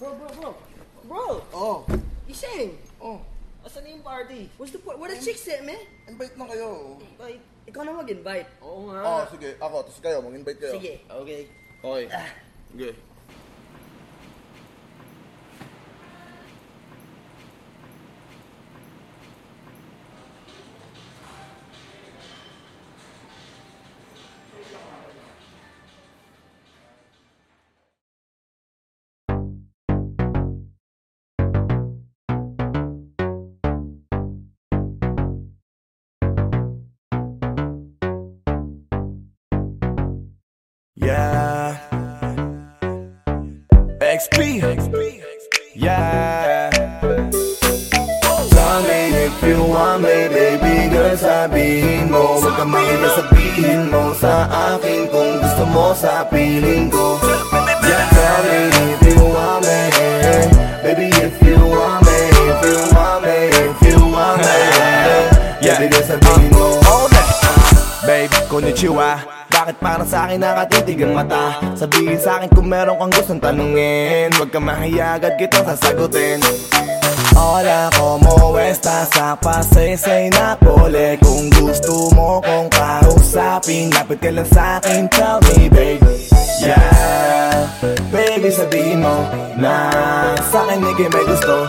Bro! Oh. Iseng! Oh. Asan na yung party? What the chicks at, man? Invite na kayo. Invite? Ikaw na mag-invite. Oo nga. Oh, sige. Ako, tapos kayo. Mag-invite kayo. Sige. Okay. Okay. Sige. Yeah. XP. Yeah. Tell me if you want me, baby girl, sabihin mo. Huwag ka mahiya sabihin mo sa akin kung gusto mo sa piling ko. Yeah, tell me if you want me, baby if you want me, if you want me, if you want me. Baby girl, sabihin mo. Babe, konnichiwa. Bakit parang sa'kin nakatitig ang mata? Sabihin sa'kin kung meron kang gustong tanungin. Huwag ka mahiya, agad kitang sasagutin. Hola, como estás? Pasaysay na pole. Kung gusto mo kong kausapin, lapit ka lang sa'kin, tell me babe. Yeah, baby sabihin mo na sa'kin ikay may gusto.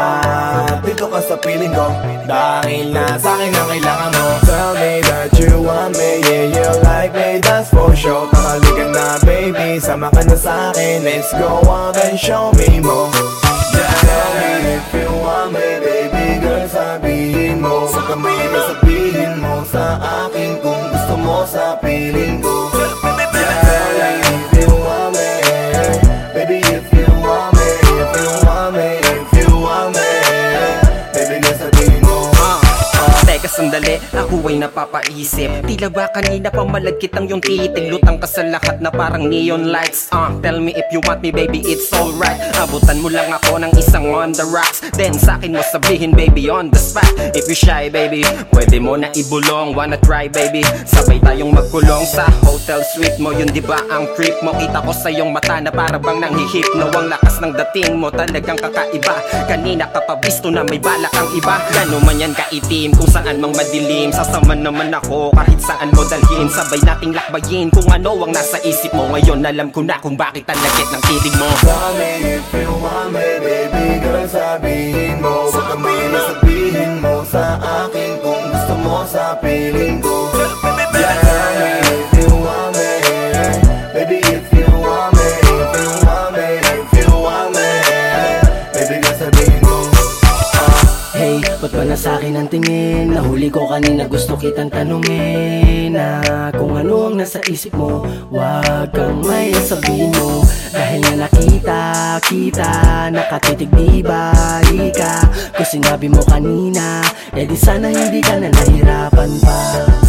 Dito ka sa piling ko dahil na sa'kin ang kailangan mo. Tell me that you want me, yeah you like me, that's for sure. Kakalikan na baby, sama ka na sa'kin. Let's go out and show me more. Yeah, tell me if you want me, baby girl, sabihin mo. Huwag ka mahiya sabihin mo sa akin kung gusto mo sa piling ko. Yeah, tell me if you want me, baby if you want me, if you want me, if you want me, baby girl, sabihin mo. Teka sandali, ako ay napapaisip. Tila ba kanina pa malagkit ang yung titig. Lutang ka sa lahat na parang neon lights. Tell me if you want me baby, it's alright. Abutan mo lang ako ng isang on the rocks. Then sa'kin mo sabihin baby on the spot. If you shy baby, pwede mo na ibulong. Wanna try baby, sabay tayong magkulong sa hotel suite mo. Yun diba ang trip mo? Kita ko sa iyong mata na para bang nanghihipno. Ang lakas ng dating mo talagang kakaiba. Kanina ka pa bisto na may balak ang iba. Gano man yan kaitim, kung saan mang madilim. Sasama naman ako kahit saan mo dalhin. Sabay nating lakbayin kung ano ang nasa isip mo. Ngayon alam ko na kung bakit ang lagit ng titig mo. Tell me if you want me, baby girl, sabihin mo. Huwag ka mahiya sabihin mo sa akin kung gusto mo sa piling ko. Yeah, tell me if you want me, baby if you want me, if you want me, if you want me, baby girl, sabihin mo. Hey, ba't ba na sa'kin ang tingin? Nahuli ko kanina, gusto kitang tanungin na kung ano ang nasa isip mo. Huwag kang may sabihin mo. Dahil na nakita, nakatitig di ba ka? Kung sinabi mo kanina, di sana hindi ka na nahirapan pa.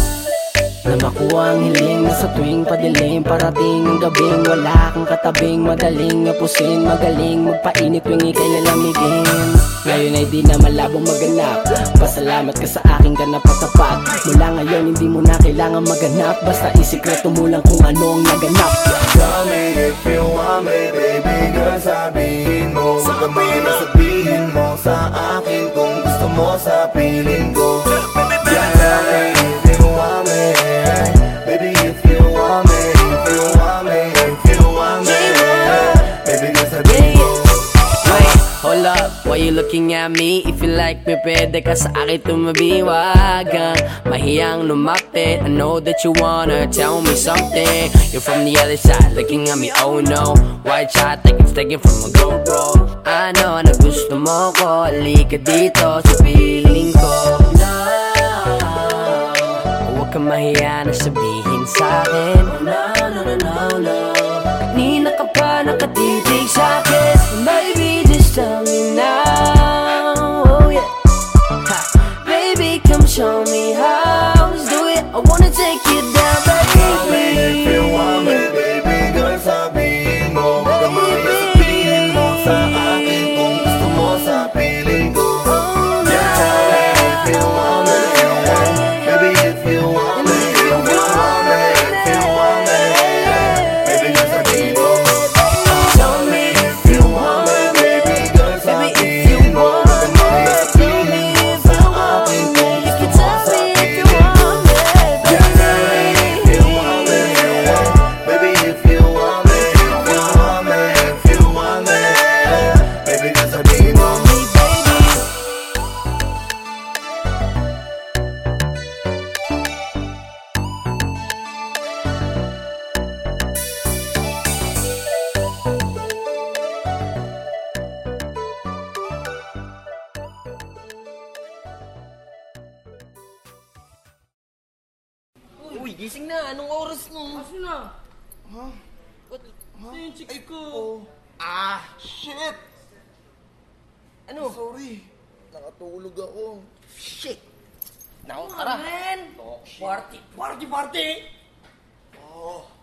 Na makuha ang hiling na sa tuwing padilim. Parating ang gabing, wala kang katabing. Madaling ngapusin, magaling magpainit tuwing ika'y lalamigin. Ngayon ay di na malabong maganap. Pasalamat ka sa aking ganap at tapat. Mula ngayon hindi mo na kailangan maganap. Basta isikreto mo lang kung ano ang naganap. Tell me if you want me, baby girl, sabihin mo. Huwag ka mahiya sabihin mo sa akin kung gusto mo sa piling ko. Yeah, tell me if you want me, baby if you want me, if you want me, if you want me, baby girl, sabihin mo. Hold up, why you looking at me? If you like me, pwede ka sa akin tumabiwagan. Mahiyang lumapit, I know that you wanna tell me something. You're from the other side, looking at me, oh no. White shot, like it's taken from a GoPro. I know na gusto mo ko, halika dito sa piling ko. No, huwag ka mahiya na sabihin sa'kin. No, no, no, no, no. Kanina ka pa nakatitig sa'kin. Baby, just tell me now, oh yeah. Ha. Baby, come show me how. Let's do it, I wanna take you down, baby. Tell me if you want me, baby girl, sabihin mo. Huwag ka mahiya sabihin mo sa akin kung gusto mo sa piling ko. Yeah, tell me if you want me, baby if you want me, if you want me, if you want me, baby Asan na? Ha? What? Ito yung chicks Ay, ko. oh. Ah, shit! Ano? Sorry. Nakatulog ako. Shit! Naku, tara. Man! Party! Party! Party! Oh.